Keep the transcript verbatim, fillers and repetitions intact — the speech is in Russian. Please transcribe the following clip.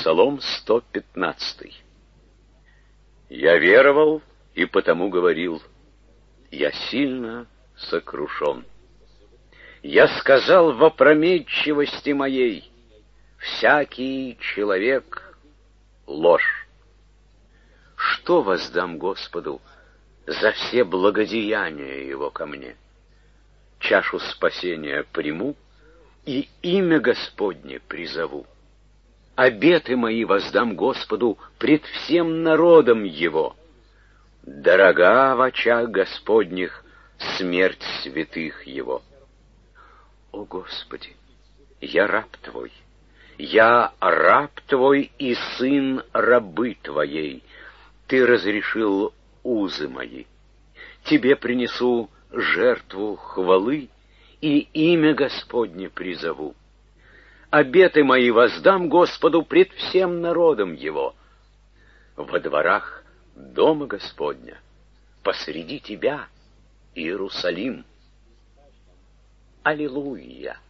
Псалом сто пятнадцатый. Я веровал и потому говорил: я сильно сокрушен. Я сказал в опрометчивости моей: всякий человек — ложь. Что воздам Господу за все благодеяния Его ко мне? Чашу спасения приму и имя Господне призову. Обеты мои воздам Господу пред всем народом Его. Дорога в очах Господних смерть святых Его. О Господи, я раб Твой, я раб Твой и сын рабы Твоей. Ты разрешил узы мои. Тебе принесу жертву хвалы и имя Господне призову. Обеты мои воздам Господу пред всем народом Его. Во дворах дома Господня, посреди Тебя, Иерусалим. Аллилуйя!